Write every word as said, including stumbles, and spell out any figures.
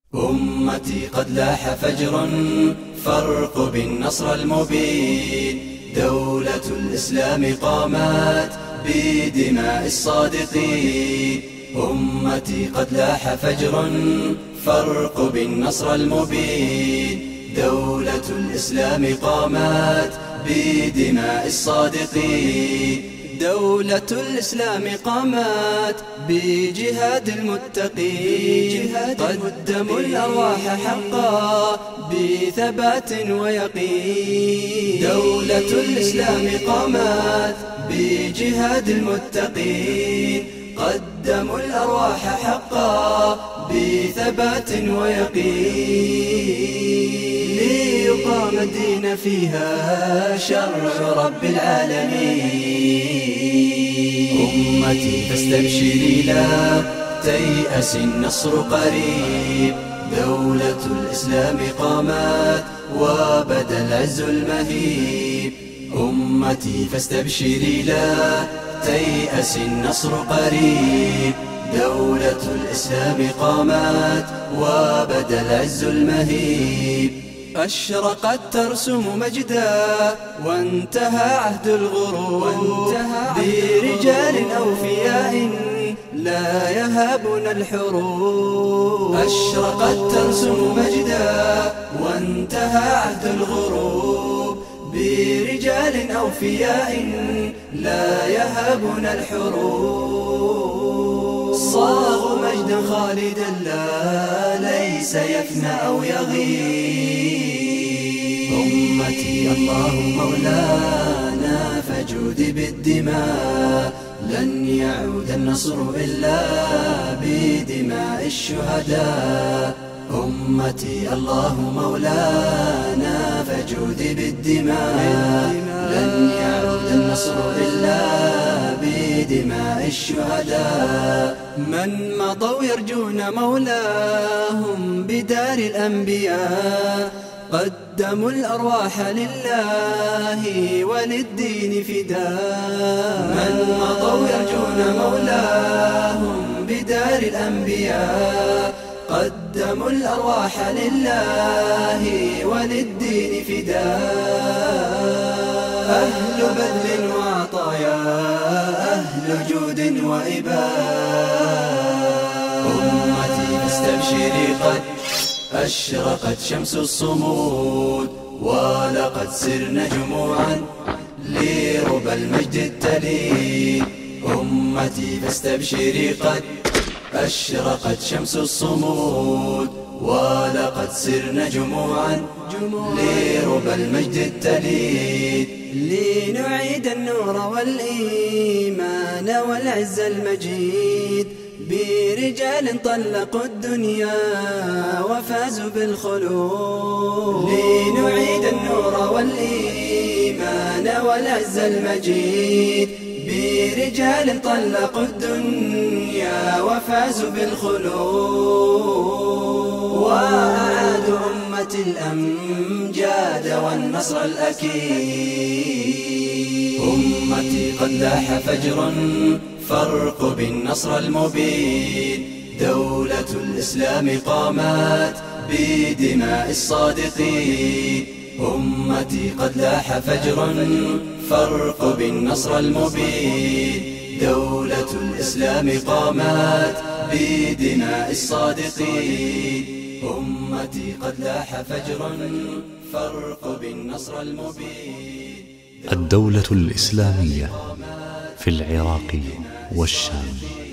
أمتي قد لاح فجر فارقب النصر المبين. دولة الإسلام قامت بدماء الصادقين. أمتي قد لاح فجر فارقب النصر المبين. دولة الإسلام قامت بدماء الصادقين. دولة الإسلام قامت بجهاد المتقين. قدموا الأرواح حقا بثبات ويقين. دولة الإسلام قامت بجهاد المتقين. قدموا الأرواح حقا بثبات ويقين. ليقام الدين فيها شرع رب العالمين. أمتي فاستبشري لا تيأس النصر قريب. دولة الإسلام قامت وبدا العز المهيب. أمتي فاستبشري لا تيأس النصر قريب. دولة الإسلام قامت وبدا العز المهيب. أشرقت ترسم مجدا وانتهى عهد الغرور. برجال أوفياء لا يهابون الحروب. أشرقت ترسم مجدا وانتهى عهد الغروب. برجال أوفياء لا يهابون الحروب. صاغوا مجدا خالدا لا ليس يفنى أو يغيب. أمتي الله مولانا فجود بالدماء. لن يعود النصر إلا بدماء الشهداء. أمتي الله مولانا فجود بالدماء. لن يعود النصر إلا بدماء الشهداء. من مضوا يرجون مولاهم بدار الأنبياء. قدموا الأرواح لله وللدين فداء. من مضوا يرجون مولاهم بدار الأنبياء. قدموا الأرواح لله وللدين فداء. أهل بذل وعطايا أهل جود وإباء. أمتي فاستبشري قد أشرقت شمس الصمود. ولقد سرنا جموعا لربى المجد التليد. أمتي فاستبشري قد أشرقت شمس الصمود. ولقد سرنا جموعا لربى المجد التليد. لنعيد النور والإيمان والعز المجيد. برجال طلقوا الدنيا وفازوا بالخلود. لنعيد النور والإيمان والعز المجيد. برجال طلقوا الدنيا وفازوا بالخلود. وأعادوا أمة الأمجاد والنصر الأكيد. أمتي قد لاح فجر فارقب النصر المبين. دولة الإسلام قامت بدماء الصادقين. أمتي قد لاح فجر فارقب النصر المبين. دولة الإسلام قامت بدماء الصادقين. أمتي قد لاح فجر فارقب النصر المبين. الدولة الإسلامية في العراق والشام.